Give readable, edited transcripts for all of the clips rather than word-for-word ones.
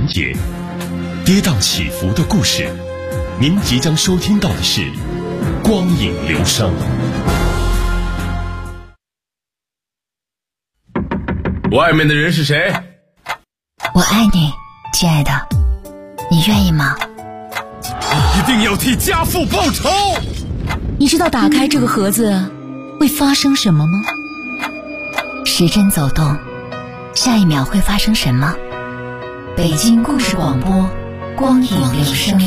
节，跌宕起伏的故事。您即将收听到的是《光影流声》。 外面的人是谁？ 我爱你，亲爱的，你愿意吗？ 一定要替家父报仇！ 你知道打开这个盒子会发生什么吗？时针走动，下一秒会发生什么？北京故事广播，光影流声。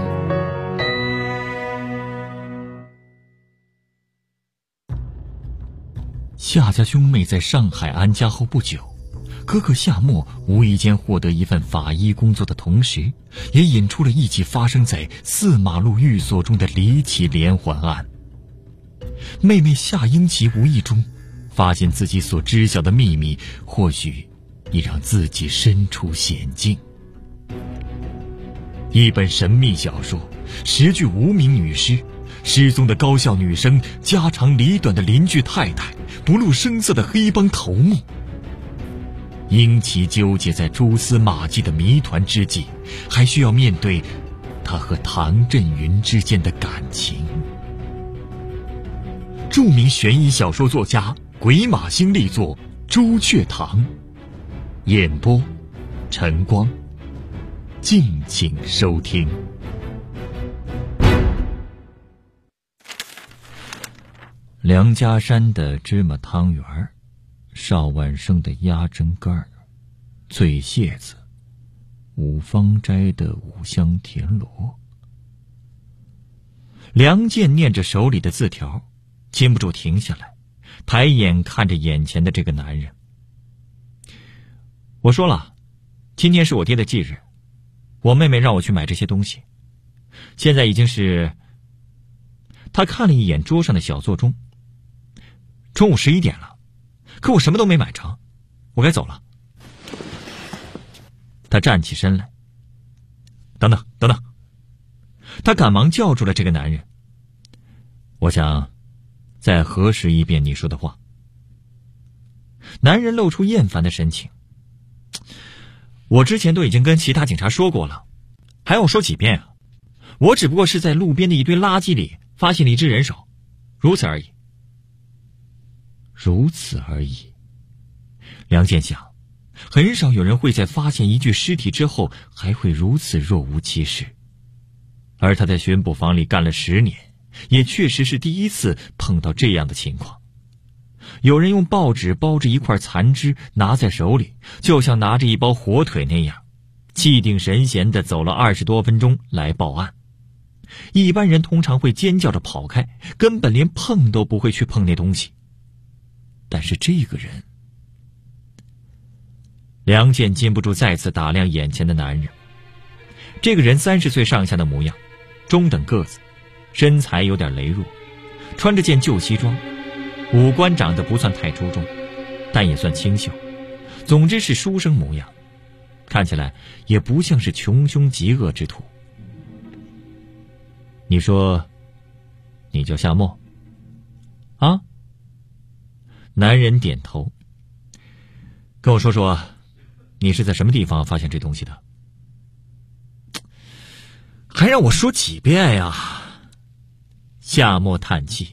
夏家兄妹在上海安家后不久，哥哥夏沫无意间获得一份法医工作的同时，也引出了一起发生在4马路寓所中的离奇连环案。妹妹夏英奇无意中发现自己所知晓的秘密，或许已让自己身处险境。一本神秘小说，10具无名女尸，失踪的高校女生，家长里短的邻居太太，不露声色的黑帮头目。英奇纠结在蛛丝马迹的谜团之际，还需要面对他和唐振云之间的感情。著名悬疑小说作家鬼马星力作《朱雀堂》，演播晨光，敬请收听。梁家山的芝麻汤圆，邵万生的鸭胗干，醉蟹子，五芳斋的五香田螺。梁健念着手里的字条，禁不住停下来，抬眼看着眼前的这个男人。我说了，今天是我爹的忌日，我妹妹让我去买这些东西。现在已经是……他看了一眼桌上的小座钟，中午11点了，可我什么都没买成，我该走了。他站起身来，等等，他赶忙叫住了这个男人。我想再核实一遍你说的话。男人露出厌烦的神情。我之前都已经跟其他警察说过了，还要说几遍啊？我只不过是在路边的一堆垃圾里发现了一只人手，如此而已。如此而已。梁健想，很少有人会在发现一具尸体之后还会如此若无其事，而他在巡捕房里干了10年，也确实是第一次碰到这样的情况。有人用报纸包着一块残肢拿在手里，就像拿着一包火腿那样，气定神闲地走了20多分钟来报案。一般人通常会尖叫着跑开，根本连碰都不会去碰那东西。但是这个人……梁健禁不住再次打量眼前的男人。这个人30岁上下的模样，中等个子，身材有点羸弱，穿着件旧西装，五官长得不算太出众，但也算清秀，总之是书生模样，看起来也不像是穷凶极恶之徒。你说你叫夏沫啊？男人点头。跟我说说，你是在什么地方发现这东西的？还让我说几遍呀？夏沫叹气。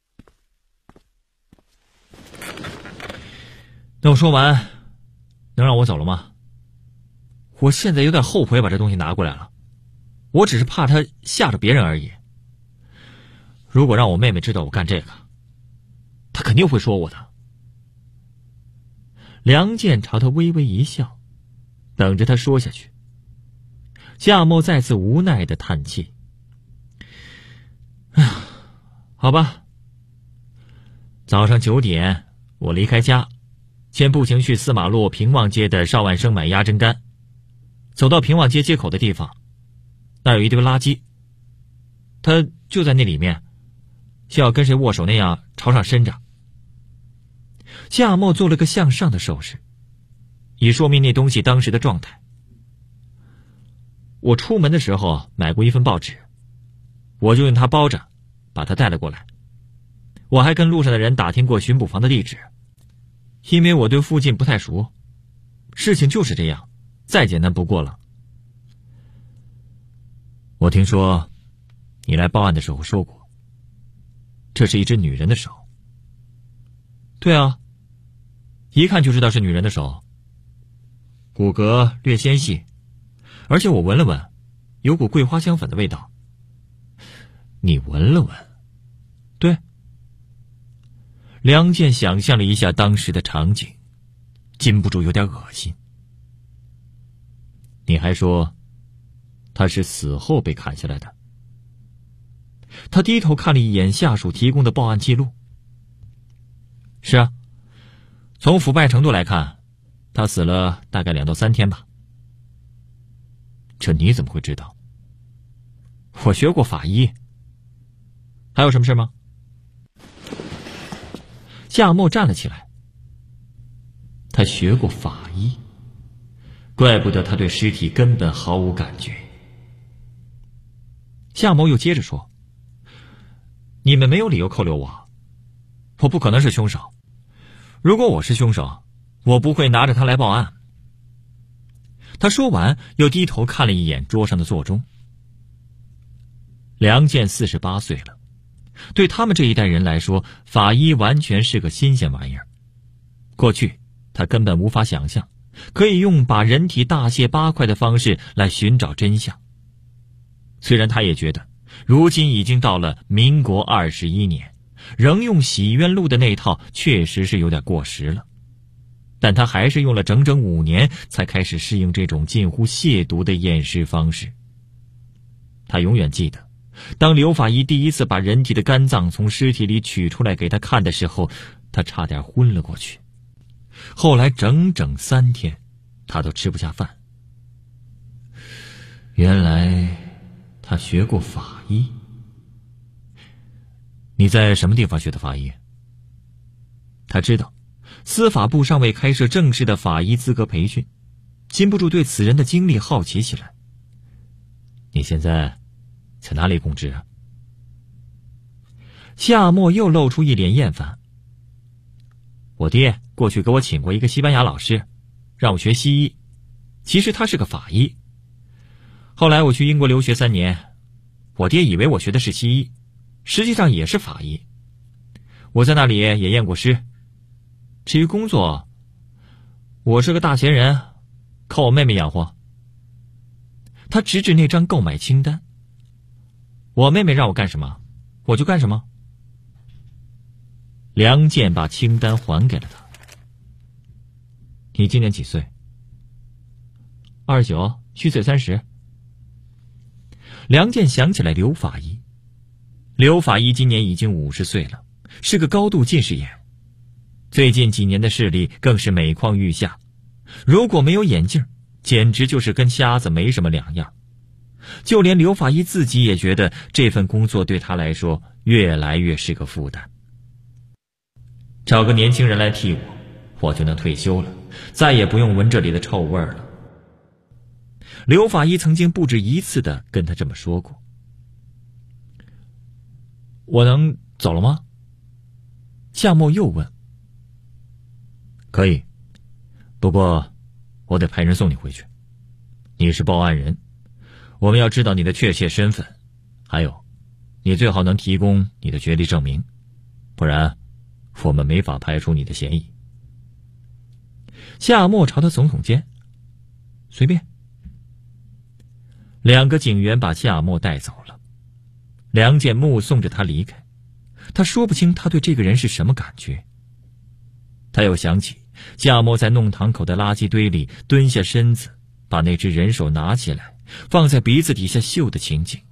那我说完，能让我走了吗？我现在有点后悔把这东西拿过来了，我只是怕他吓着别人而已。如果让我妹妹知道我干这个，她肯定会说我的。梁健朝他微微一笑，等着他说下去。夏沫再次无奈地叹气。好吧，早上9点我离开家，先步行去4马路平望街的邵万生买鸭胗干，走到平望街街口的地方，那儿有一堆垃圾，他就在那里面，像要跟谁握手那样朝上伸着。夏沫做了个向上的手势，以说明那东西当时的状态。我出门的时候买过一份报纸，我就用它包着把它带了过来。我还跟路上的人打听过巡捕房的地址，因为我对附近不太熟。事情就是这样，再简单不过了。 我听说你来报案的时候说过，这是一只女人的手。对啊，一看就知道是女人的手，骨骼略纤细，而且我闻了闻，有股桂花香粉的味道。你闻了闻？对。梁健想象了一下当时的场景，禁不住有点恶心。你还说他是死后被砍下来的。他低头看了一眼下属提供的报案记录。是啊，从腐败程度来看，他死了大概2到3天吧。这你怎么会知道？我学过法医。还有什么事吗？夏沫站了起来。他学过法医，怪不得他对尸体根本毫无感觉。夏沫又接着说，你们没有理由扣留我，我不可能是凶手。如果我是凶手，我不会拿着他来报案。他说完又低头看了一眼桌上的座钟。梁健48岁了，对他们这一代人来说，法医完全是个新鲜玩意儿。过去他根本无法想象可以用把人体大卸8块的方式来寻找真相。虽然他也觉得如今已经到了民国21年，仍用洗冤录的那套确实是有点过时了，但他还是用了整整5年才开始适应这种近乎亵渎的验尸方式。他永远记得，当刘法医第一次把人体的肝脏从尸体里取出来给他看的时候，他差点昏了过去。后来整整3天，他都吃不下饭。原来他学过法医。你在什么地方学的法医？他知道司法部尚未开设正式的法医资格培训，禁不住对此人的经历好奇起来。你现在在哪里供职啊？夏沫又露出一脸厌烦。我爹过去给我请过一个西班牙老师，让我学西医，其实他是个法医。后来我去英国留学3年，我爹以为我学的是西医，实际上也是法医。我在那里也验过尸。至于工作，我是个大闲人，靠我妹妹养活。他指指那张购买清单，我妹妹让我干什么，我就干什么。梁健把清单还给了他。你今年几岁？29，虚岁30。梁健想起来刘法医。刘法医今年已经50岁了，是个高度近视眼，最近几年的视力更是每况愈下，如果没有眼镜，简直就是跟瞎子没什么两样。就连刘法医自己也觉得这份工作对他来说越来越是个负担。找个年轻人来替我就能退休了，再也不用闻这里的臭味了。刘法医曾经不止一次地跟他这么说过。我能走了吗？夏沫又问。可以，不过我得派人送你回去。你是报案人，我们要知道你的确切身份，还有你最好能提供你的学历证明，不然我们没法排除你的嫌疑。夏沫朝他耸耸肩，随便。2个警员把夏沫带走了。梁健目送着他离开，他说不清他对这个人是什么感觉。他又想起夏沫在弄堂口的垃圾堆里蹲下身子，把那只人手拿起来放在鼻子底下嗅的情景。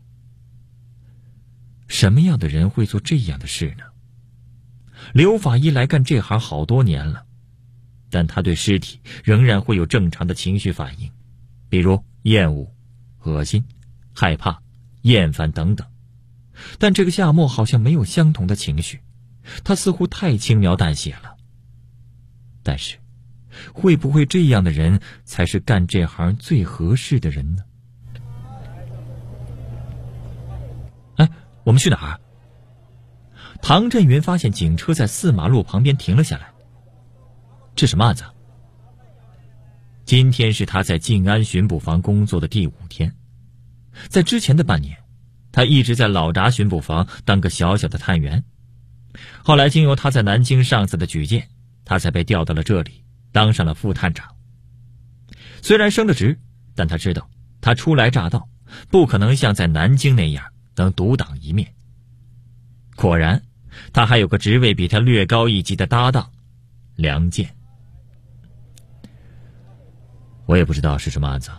什么样的人会做这样的事呢？刘法医来干这行好多年了，但他对尸体仍然会有正常的情绪反应，比如厌恶、恶心、害怕、厌烦等等。但这个夏沫好像没有相同的情绪，他似乎太轻描淡写了。但是会不会这样的人才是干这行最合适的人呢？哎，我们去哪儿？唐振云发现警车在4马路旁边停了下来。这什么案子？今天是他在静安巡捕房工作的第5天。 在之前的半年，他一直在老闸巡捕房当个小小的探员。后来经由他在南京上司的举荐，他才被调到了这里，当上了副探长。虽然升了职，但他知道他初来乍到，不可能像在南京那样能独当一面。果然，他还有个职位比他略高一级的搭档梁健。我也不知道是什么案子。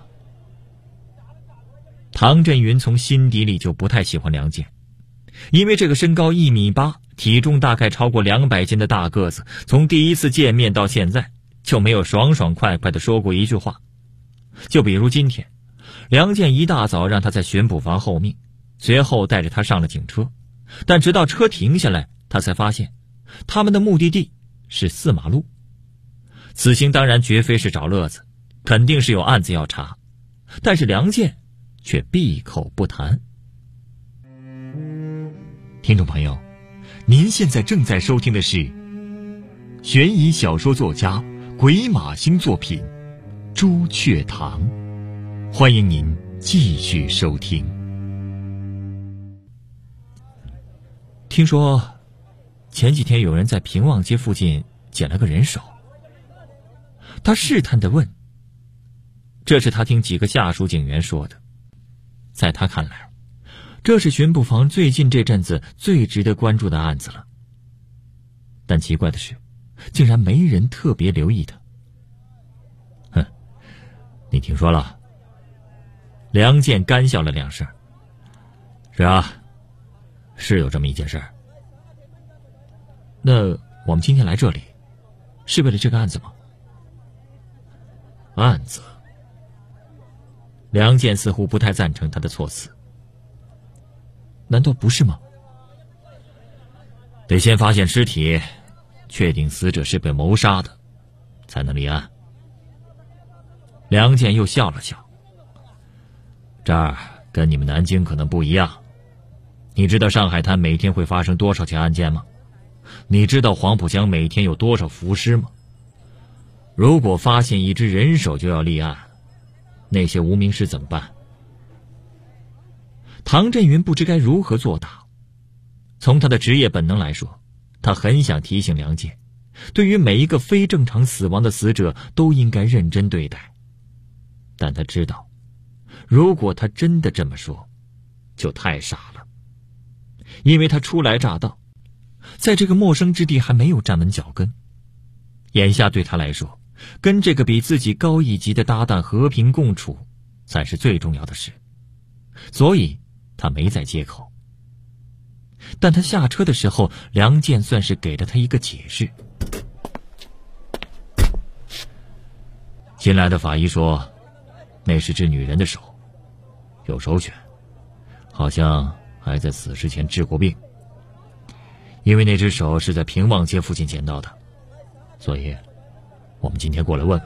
唐振云从心底里就不太喜欢梁健，因为这个身高1.8米、体重大概超过200斤的大个子，从第一次见面到现在就没有爽爽快快地说过一句话。就比如今天，梁健一大早让他在巡捕房候命，随后带着他上了警车，但直到车停下来，他才发现他们的目的地是4马路。此行当然绝非是找乐子，肯定是有案子要查，但是梁健却闭口不谈。听众朋友，您现在正在收听的是悬疑小说作家鬼马星作品《朱雀堂》，欢迎您继续收听。听说前几天有人在平望街附近捡了个人手，他试探地问，这是他听几个下属警员说的。在他看来，这是巡捕房最近这阵子最值得关注的案子了。但奇怪的是，竟然没人特别留意他。哼，你听说了？梁健干笑了2声。是啊，是有这么一件事。那我们今天来这里，是为了这个案子吗？案子？梁健似乎不太赞成他的措辞。难道不是吗？得先发现尸体，确定死者是被谋杀的，才能立案。梁健又笑了笑。这儿跟你们南京可能不一样。你知道上海滩每天会发生多少起案件吗？你知道黄浦江每天有多少浮尸吗？如果发现一只人手就要立案，那些无名尸怎么办？唐振云不知该如何作答。从他的职业本能来说，他很想提醒梁健，对于每一个非正常死亡的死者都应该认真对待。但他知道，如果他真的这么说，就太傻了。因为他初来乍到，在这个陌生之地还没有站稳脚跟。眼下对他来说，跟这个比自己高一级的搭档和平共处才是最重要的事，所以他没再接口。但他下车的时候，梁健算是给了他一个解释。新来的法医说，那是只女人的手，有手癣，好像还在死之前治过病。因为那只手是在平望街附近捡到的，所以我们今天过来问问。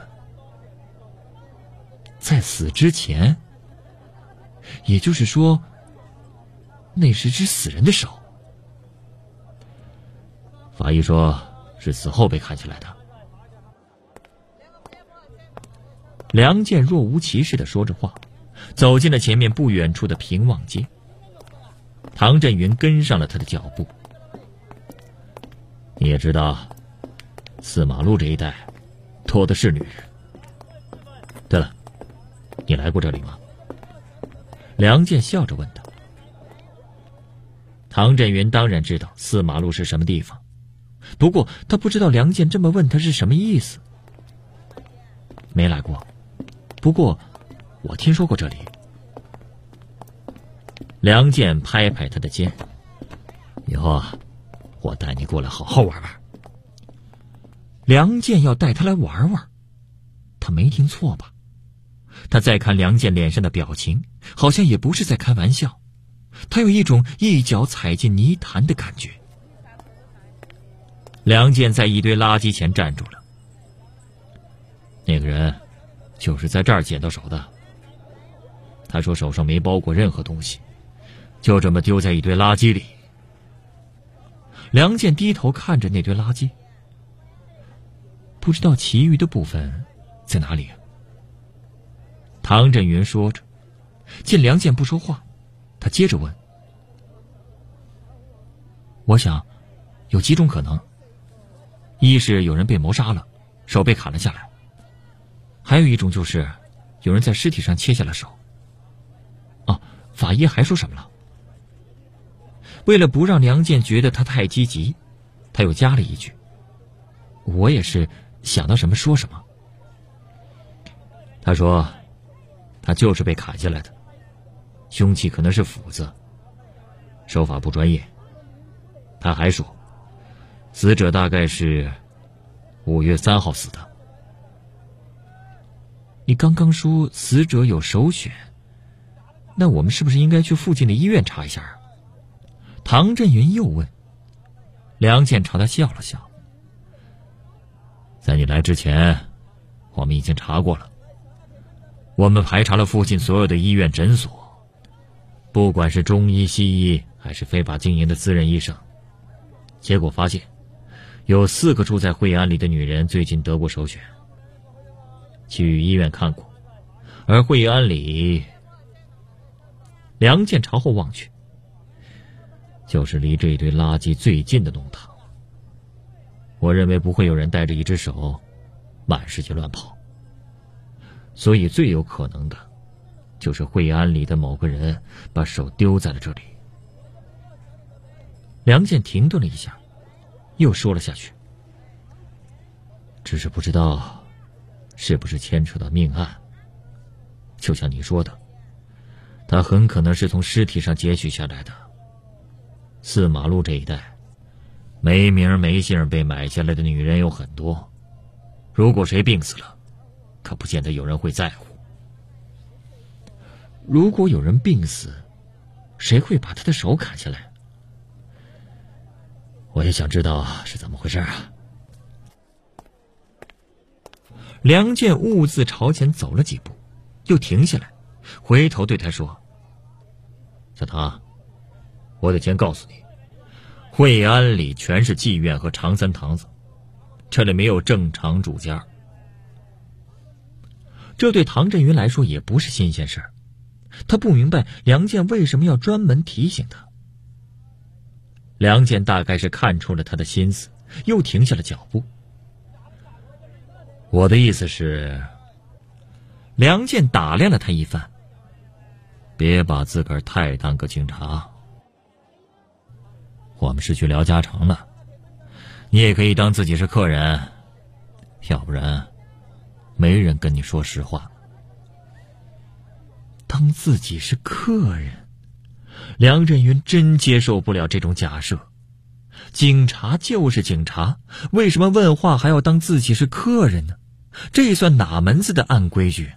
在死之前？也就是说，那是只死人的手。法医说是死后被砍下来的。梁健若无其事地说着话，走进了前面不远处的平望街。唐振云跟上了他的脚步。你也知道4马路这一带多的是女人。对了，你来过这里吗？梁健笑着问他。唐振云当然知道4马路是什么地方，不过他不知道梁健这么问他是什么意思。没来过，不过我听说过这里。梁健拍拍他的肩，以后啊，我带你过来好好玩玩。梁健要带他来玩玩，他没听错吧？他再看梁健脸上的表情，好像也不是在开玩笑，他有一种一脚踩进泥潭的感觉。梁健在一堆垃圾前站住了。那个人就是在这儿捡到手的。他说手上没包裹任何东西，就这么丢在一堆垃圾里。梁健低头看着那堆垃圾，不知道其余的部分在哪里啊？唐振云说着， 见梁健不说话，他接着问：“我想有几种可能，一是有人被谋杀了，手被砍了下来，还有一种就是有人在尸体上切下了手。法医还说什么了？”为了不让梁健觉得他太积极，他又加了一句：“我也是想到什么说什么。”他说他就是被砍下来的，凶器可能是斧子，手法不专业。他还说死者大概是5月3号死的。你刚刚说死者有首选，那我们是不是应该去附近的医院查一下啊？唐振云又问。梁健朝他笑了笑：“在你来之前，我们已经查过了。我们排查了附近所有的医院诊所，不管是中医、西医还是非法经营的私人医生，结果发现有4个住在惠安里的女人最近得过首选，去医院看过，而惠安里……”梁健朝后望去，就是离这一堆垃圾最近的弄堂。我认为不会有人带着一只手满世界乱跑，所以最有可能的就是惠安里的某个人把手丢在了这里。梁健停顿了一下，又说了下去：“只是不知道是不是牵扯到命案。就像你说的，他很可能是从尸体上截取下来的。4马路这一带没名没姓被买下来的女人有很多，如果谁病死了，可不见得有人会在乎。如果有人病死，谁会把他的手砍下来？我也想知道是怎么回事啊。”梁健兀自朝前走了几步，又停下来，回头对他说：“小唐，我得先告诉你，惠安里全是妓院和长三堂子，这里没有正常住家。”这对唐振云来说也不是新鲜事儿，他不明白梁健为什么要专门提醒他。梁健大概是看出了他的心思，又停下了脚步。我的意思是，梁健打量了他一番，别把自个儿太当个警察。我们是去聊家常的，你也可以当自己是客人，要不然没人跟你说实话。当自己是客人，梁振云真接受不了这种假设。警察就是警察，为什么问话还要当自己是客人呢？这算哪门子的暗规矩？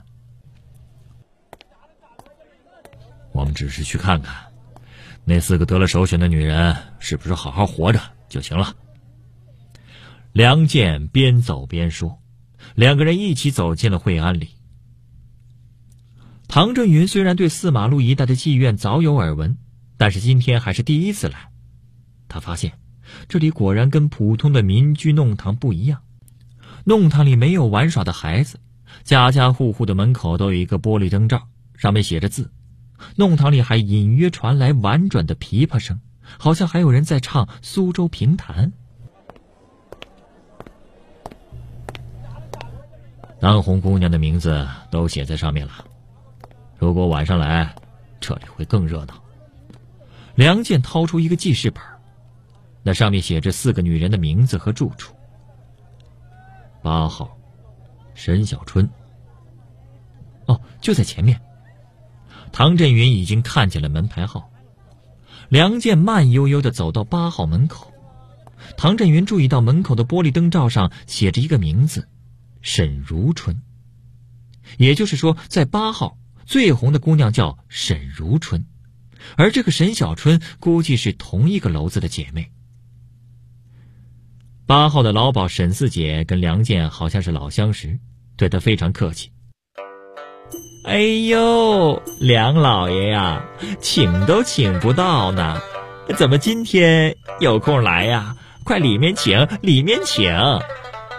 我们只是去看看那4个得了首选的女人是不是好好活着就行了。梁健边走边说，两个人一起走进了惠安里。唐振云虽然对4马路一带的妓院早有耳闻，但是今天还是第一次来。他发现这里果然跟普通的民居弄堂不一样，弄堂里没有玩耍的孩子，家家户户的门口都有一个玻璃灯罩，上面写着字。弄堂里还隐约传来婉转的琵琶声，好像还有人在唱苏州评弹。当红姑娘的名字都写在上面了，如果晚上来，这里会更热闹。梁健掏出一个记事本，那上面写着4个女人的名字和住处。8号沈小春。就在前面。唐振云已经看见了门牌号。梁健慢悠悠地走到8号门口，唐振云注意到门口的玻璃灯罩上写着一个名字，沈如春。也就是说，在8号最红的姑娘叫沈如春，而这个沈小春估计是同一个楼子的姐妹。8号的老鸨沈四姐跟梁健好像是老相识，对他非常客气。哎呦，梁老爷呀，请都请不到呢，怎么今天有空来呀？快里面请，里面请。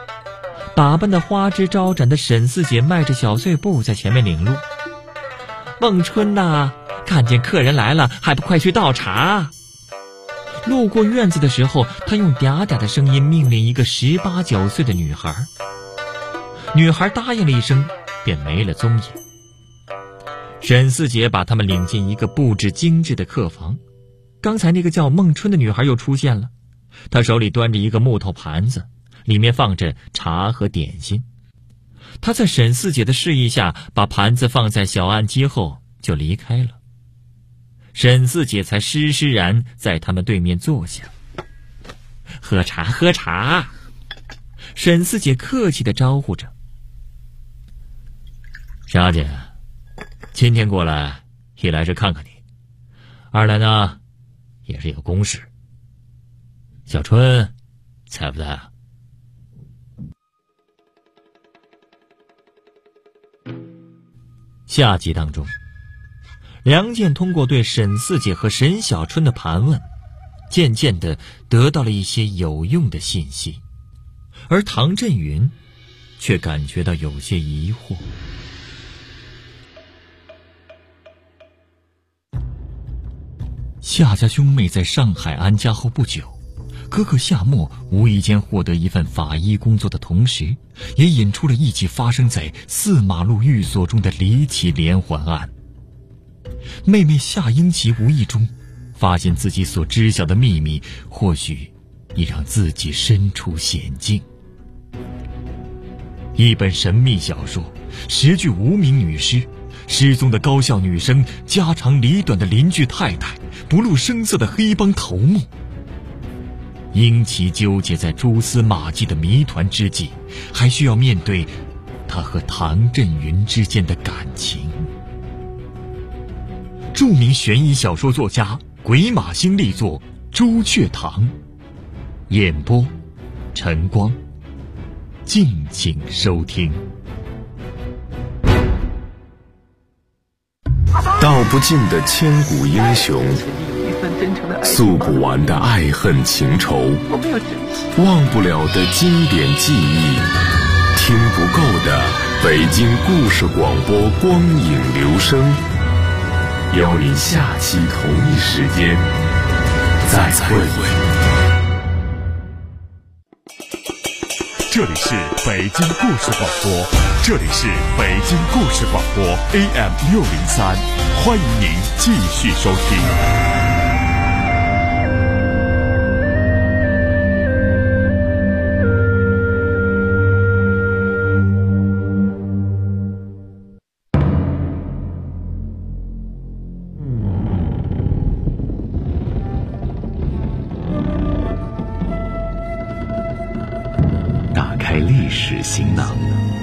打扮的花枝招展的沈四姐迈着小碎步在前面领路。 孟春呐，看见客人来了，还不快去倒茶？路过院子的时候，他用嗲嗲的声音命令一个18、19岁的女孩。女孩答应了一声，便没了踪影。沈四姐把他们领进一个布置精致的客房。刚才那个叫孟春的女孩又出现了，她手里端着一个木头盘子，里面放着茶和点心。她在沈四姐的示意下，把盘子放在小案几后就离开了。沈四姐才施施然在他们对面坐下。喝茶喝茶，沈四姐客气地招呼着。小姐，今天过来，一来是看看你，二来呢也是有公事。小春在不在啊？下集当中，梁健通过对沈四姐和沈小春的盘问，渐渐地得到了一些有用的信息，而唐振云却感觉到有些疑惑。夏家兄妹在上海安家后不久，哥哥夏沫无意间获得一份法医工作的同时，也引出了一起发生在4马路寓所中的离奇连环案。妹妹夏英奇无意中发现自己所知晓的秘密，或许已让自己身处险境。一本神秘小说，10具无名女尸，失踪的高校女生，家长里短的邻居太太，不露声色的黑帮头目。英奇纠结在蛛丝马迹的谜团之际，还需要面对他和唐振云之间的感情。著名悬疑小说作家鬼马星力作《朱雀堂》，演播晨光，敬请收听。 道不尽的千古英雄，诉不完的爱恨情仇，忘不了的经典记忆，听不够的北京故事广播光影留声。邀您下期同一时间再会。 这里是北京故事广播，这里是北京故事广播 AM603，欢迎您继续收听。 打开历史行囊，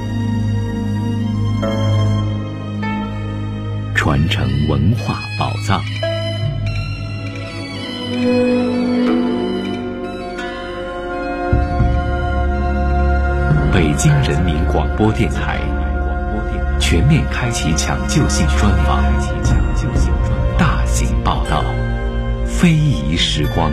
传承文化宝藏。北京人民广播电台全面开启抢救性专访，大型报道，非遗时光。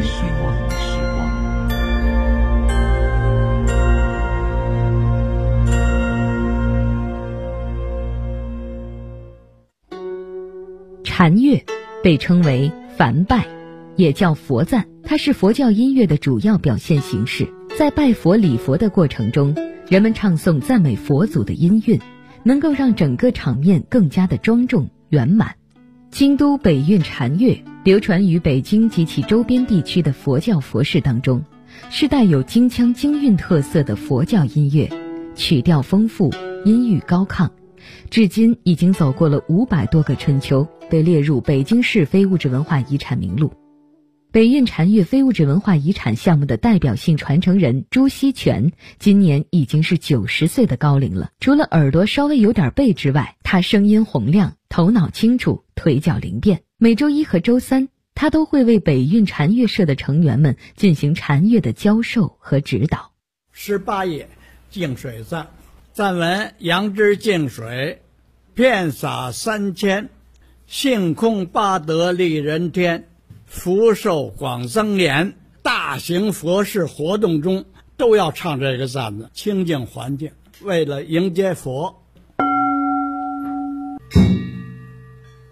禅乐被称为梵拜，也叫佛赞，它是佛教音乐的主要表现形式。在拜佛礼佛的过程中，人们唱诵赞美佛祖的音韵，能够让整个场面更加的庄重圆满。京都北韵禅乐流传于北京及其周边地区的佛教佛事当中，是带有京腔京韵特色的佛教音乐，曲调丰富，音域高亢，至今已经走过了500多个春秋，被列入北京市非物质文化遗产名录。北韵禅乐非物质文化遗产项目的代表性传承人朱锡全今年已经是90岁的高龄了。除了耳朵稍微有点背之外，他声音洪亮，头脑清楚，腿脚灵便。每周1和周3，他都会为北韵禅乐社的成员们进行禅乐的教授和指导。 18页净水赞，赞文：杨枝净水，遍洒3000，性空八德利人天，福寿广增延。大型佛事活动中都要唱这个赞子，清净环境，为了迎接佛。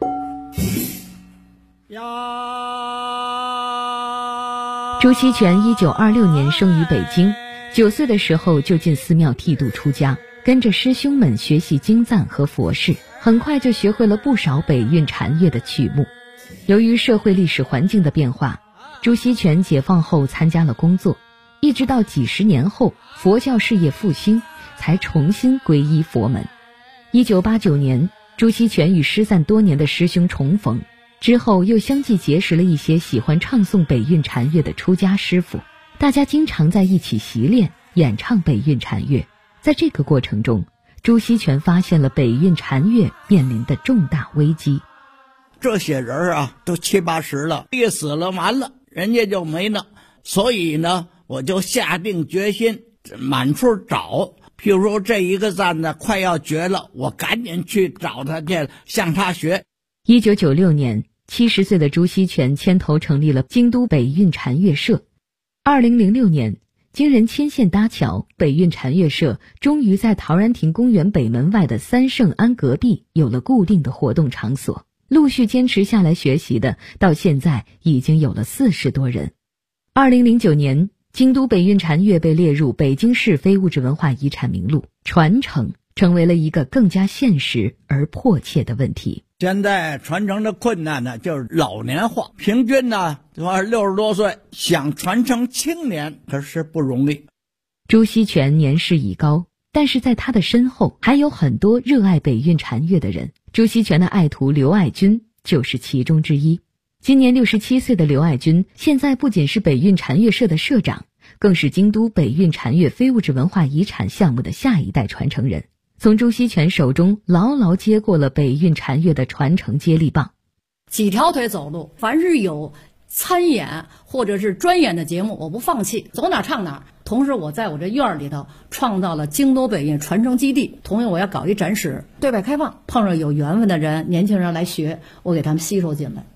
朱锡全1926年生于北京，9岁的时候就进寺庙剃度出家，跟着师兄们学习经赞和佛事，很快就学会了不少北韵禅乐的曲目。由于社会历史环境的变化，朱锡全解放后参加了工作，一直到几十年后佛教事业复兴，才重新皈依佛门。1989年，朱锡全与失散多年的师兄重逢，之后又相继结识了一些喜欢唱诵北韵禅乐的出家师傅，大家经常在一起习练演唱北韵禅乐。在这个过程中，朱锡全发现了北韵禅乐面临的重大危机。 这些人啊都70、80了，一死了完了，人家就没了。所以呢，我就下定决心满处找，譬如说这一个赞呢快要绝了，我赶紧去找他去，向他学。 1996年，70岁的朱锡全牵头成立了京都北韵禅乐社。2006年，经人牵线搭桥，北韵禅乐社终于在陶然亭公园北门外的三圣庵隔壁有了固定的活动场所。陆续坚持下来学习的，到现在已经有了40多人。2009年，京都北韵禅乐被列入北京市非物质文化遗产名录，传承成为了一个更加现实而迫切的问题。 现在传承的困难呢，就是老年化，平均呢60多岁，想传承青年可是不容易。 朱锡全年事已高，但是在他的身后还有很多热爱北韵禅乐的人。朱锡全的爱徒刘爱军就是其中之一。今年67岁的刘爱军，现在不仅是北韵禅乐社的社长，更是京都北韵禅乐非物质文化遗产项目的下一代传承人，从朱锡全手中牢牢接过了北韵禅乐的传承接力棒。 几条腿走路，凡是有参演或者是专演的节目，我不放弃，走哪唱哪。同时我在我这院里头创造了京都北韵传承基地，同时我要搞一展示，对外开放，碰上有缘分的人，年轻人来学，我给他们吸收进来。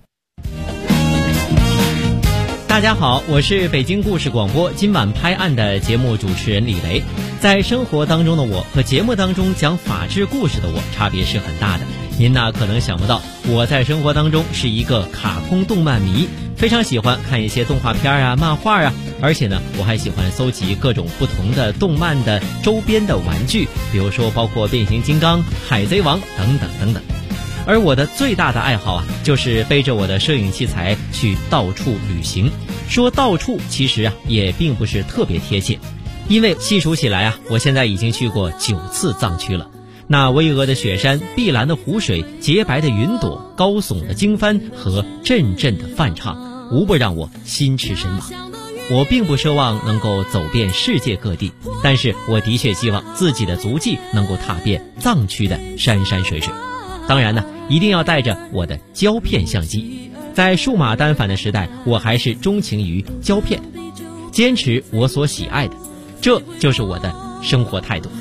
大家好，我是北京故事广播今晚拍案的节目主持人李雷。在生活当中的我和节目当中讲法治故事的我差别是很大的。您呢可能想不到，我在生活当中是一个卡通动漫迷，非常喜欢看一些动画片啊、漫画啊，而且呢我还喜欢搜集各种不同的动漫的周边的玩具，比如说包括变形金刚、海贼王等等等等。而我的最大的爱好啊，就是背着我的摄影器材去到处旅行。说到处其实啊也并不是特别贴切，因为细数起来啊，我现在已经去过9次藏区了。那巍峨的雪山、碧蓝的湖水、洁白的云朵、高耸的经幡和阵阵的梵唱，无不让我心驰神往。我并不奢望能够走遍世界各地，但是我的确希望自己的足迹能够踏遍藏区的山山水水。当然呢，一定要带着我的胶片相机。在数码单反的时代，我还是钟情于胶片，坚持我所喜爱的，这就是我的生活态度。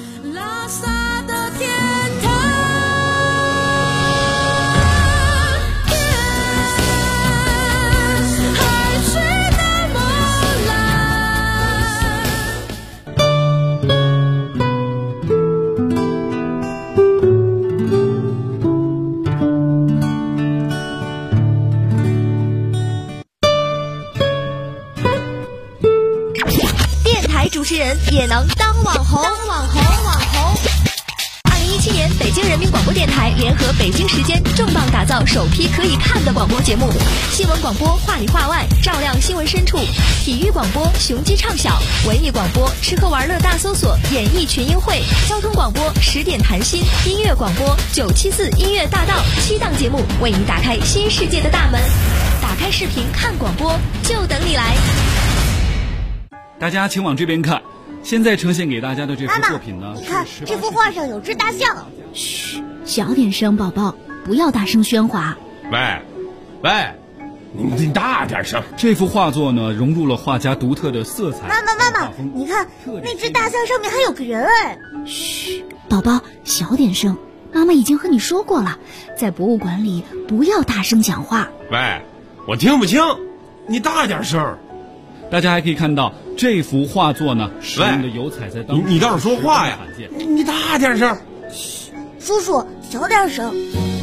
主持人也能当网红。2017年，北京人民广播电台联合北京时间重磅打造首批可以看的广播节目：新闻广播话里话外，照亮新闻深处；体育广播雄鸡唱晓；文艺广播吃喝玩乐大搜索，演艺群英会；交通广播10点谈心；音乐广播974音乐大道。7档节目为你打开新世界的大门。打开视频看广播，就等你来。 大家请往这边看，现在呈现给大家的这幅作品呢， 你看这幅画上有只大象。 嘘，小点声，宝宝，不要大声喧哗。 喂，你大点声。 这幅画作呢，融入了画家独特的色彩。 妈妈，你看那只大象上面还有个人哎。 嘘，宝宝，小点声。妈妈已经和你说过了，在博物馆里不要大声讲话。 喂，我听不清，你大点声。 大家还可以看到这幅画作呢，使用的油彩在当中你倒是说话呀！你大点声。 嘘，叔叔小点声。